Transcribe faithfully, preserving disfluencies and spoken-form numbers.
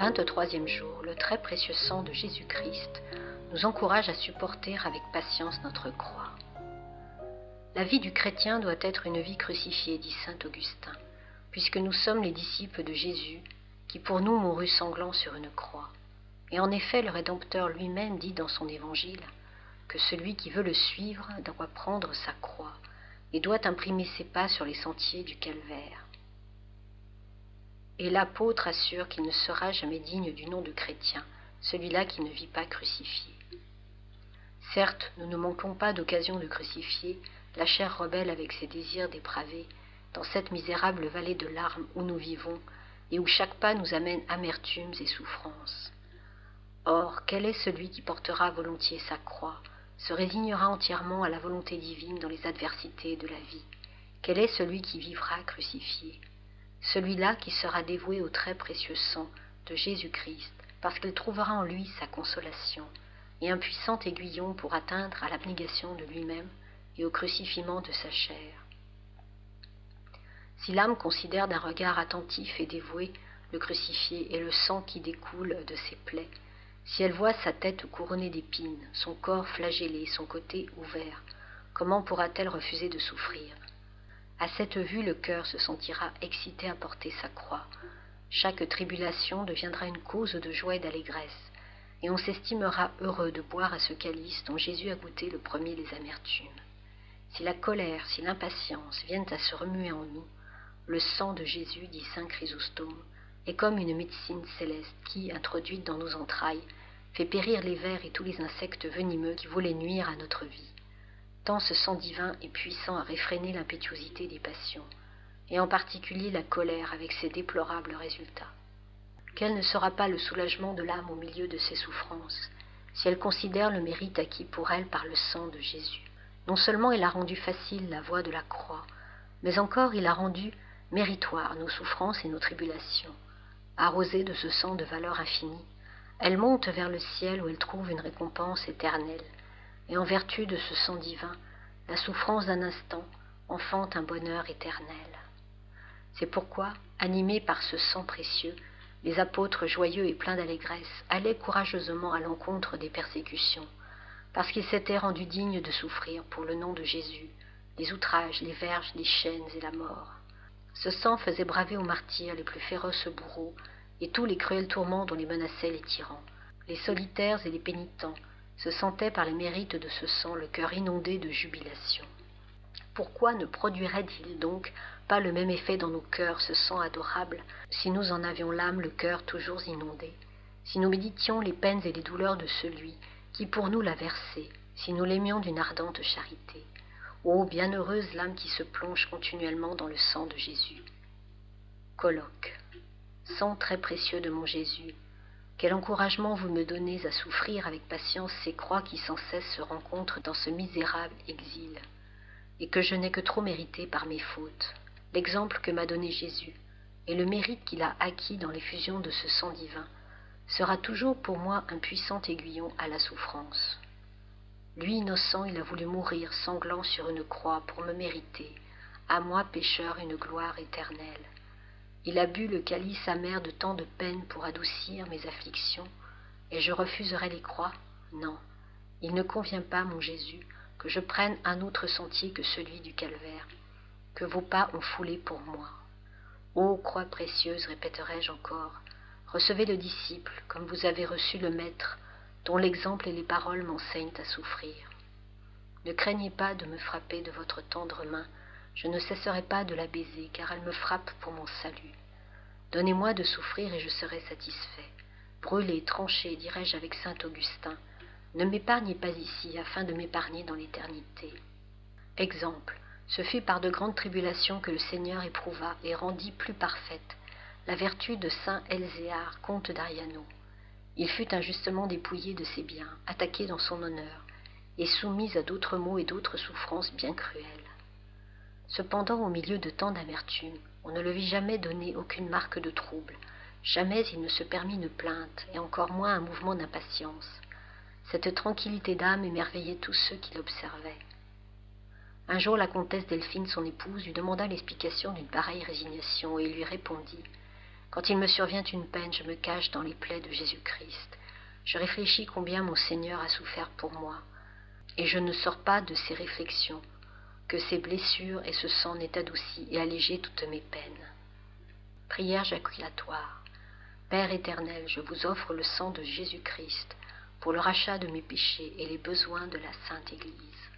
vingt-troisième jour, le très précieux sang de Jésus-Christ nous encourage à supporter avec patience notre croix. La vie du chrétien doit être une vie crucifiée, dit saint Augustin, puisque nous sommes les disciples de Jésus, qui pour nous mourut sanglant sur une croix. Et en effet, le Rédempteur lui-même dit dans son évangile que celui qui veut le suivre doit prendre sa croix et doit imprimer ses pas sur les sentiers du calvaire. Et l'apôtre assure qu'il ne sera jamais digne du nom de chrétien, celui-là qui ne vit pas crucifié. Certes, nous ne manquons pas d'occasion de crucifier la chair rebelle avec ses désirs dépravés dans cette misérable vallée de larmes où nous vivons et où chaque pas nous amène amertumes et souffrances. Or, quel est celui qui portera volontiers sa croix, se résignera entièrement à la volonté divine dans les adversités de la vie? Quel est celui qui vivra crucifié? Celui-là qui sera dévoué au très précieux sang de Jésus-Christ, parce qu'il trouvera en lui sa consolation, et un puissant aiguillon pour atteindre à l'abnégation de lui-même et au crucifiement de sa chair. Si l'âme considère d'un regard attentif et dévoué le crucifié et le sang qui découle de ses plaies, si elle voit sa tête couronnée d'épines, son corps flagellé, son côté ouvert, comment pourra-t-elle refuser de souffrir? À cette vue, le cœur se sentira excité à porter sa croix. Chaque tribulation deviendra une cause de joie et d'allégresse, et on s'estimera heureux de boire à ce calice dont Jésus a goûté le premier les amertumes. Si la colère, si l'impatience viennent à se remuer en nous, le sang de Jésus, dit saint Chrysostome, est comme une médecine céleste qui, introduite dans nos entrailles, fait périr les vers et tous les insectes venimeux qui voulaient nuire à notre vie. Tant ce sang divin est puissant à réfréner l'impétuosité des passions, et en particulier la colère avec ses déplorables résultats. Quel ne sera pas le soulagement de l'âme au milieu de ses souffrances, si elle considère le mérite acquis pour elle par le sang de Jésus? Non seulement il a rendu facile la voie de la croix, mais encore il a rendu méritoire nos souffrances et nos tribulations. Arrosée de ce sang de valeur infinie, elle monte vers le ciel où elle trouve une récompense éternelle, et en vertu de ce sang divin, la souffrance d'un instant enfante un bonheur éternel. C'est pourquoi, animés par ce sang précieux, les apôtres joyeux et pleins d'allégresse allaient courageusement à l'encontre des persécutions, parce qu'ils s'étaient rendus dignes de souffrir pour le nom de Jésus, les outrages, les verges, les chaînes et la mort. Ce sang faisait braver aux martyrs les plus féroces bourreaux et tous les cruels tourments dont les menaçaient les tyrans. Les solitaires et les pénitents se sentaient par les mérites de ce sang le cœur inondé de jubilation. Pourquoi ne produirait-il donc pas le même effet dans nos cœurs ce sang adorable, si nous en avions l'âme le cœur toujours inondé, si nous méditions les peines et les douleurs de celui qui pour nous l'a versé, si nous l'aimions d'une ardente charité? Ô bienheureuse l'âme qui se plonge continuellement dans le sang de Jésus. Colloque. Sang très précieux de mon Jésus, quel encouragement vous me donnez à souffrir avec patience ces croix qui sans cesse se rencontrent dans ce misérable exil, et que je n'ai que trop mérité par mes fautes. L'exemple que m'a donné Jésus, et le mérite qu'il a acquis dans l'effusion de ce sang divin, sera toujours pour moi un puissant aiguillon à la souffrance. Lui, innocent, il a voulu mourir sanglant sur une croix pour me mériter, à moi pécheur, une gloire éternelle. Il a bu le calice amer de tant de peines pour adoucir mes afflictions, et je refuserai les croix? Non, il ne convient pas, mon Jésus, que je prenne un autre sentier que celui du calvaire, que vos pas ont foulé pour moi. Ô croix précieuse, répéterai-je encore, recevez le disciple comme vous avez reçu le Maître, dont l'exemple et les paroles m'enseignent à souffrir. Ne craignez pas de me frapper de votre tendre main, je ne cesserai pas de la baiser, car elle me frappe pour mon salut. Donnez-moi de souffrir et je serai satisfait. Brûlez, tranchez, dirai-je avec saint Augustin, ne m'épargnez pas ici, afin de m'épargner dans l'éternité. Exemple, ce fut par de grandes tribulations que le Seigneur éprouva et rendit plus parfaite la vertu de saint Elzéar, comte d'Ariano. Il fut injustement dépouillé de ses biens, attaqué dans son honneur, et soumis à d'autres maux et d'autres souffrances bien cruelles. Cependant, au milieu de tant d'amertume, on ne le vit jamais donner aucune marque de trouble, jamais il ne se permit une plainte, et encore moins un mouvement d'impatience. Cette tranquillité d'âme émerveillait tous ceux qui l'observaient. Un jour, la comtesse Delphine, son épouse, lui demanda l'explication d'une pareille résignation, et lui répondit Quand il me survient une peine, je me cache dans les plaies de Jésus-Christ. Je réfléchis combien mon Seigneur a souffert pour moi, et je ne sors pas de ces réflexions, que ces blessures et ce sang n'aient adouci et allégé toutes mes peines. Prière jaculatoire. Père éternel, je vous offre le sang de Jésus-Christ pour le rachat de mes péchés et les besoins de la Sainte Église.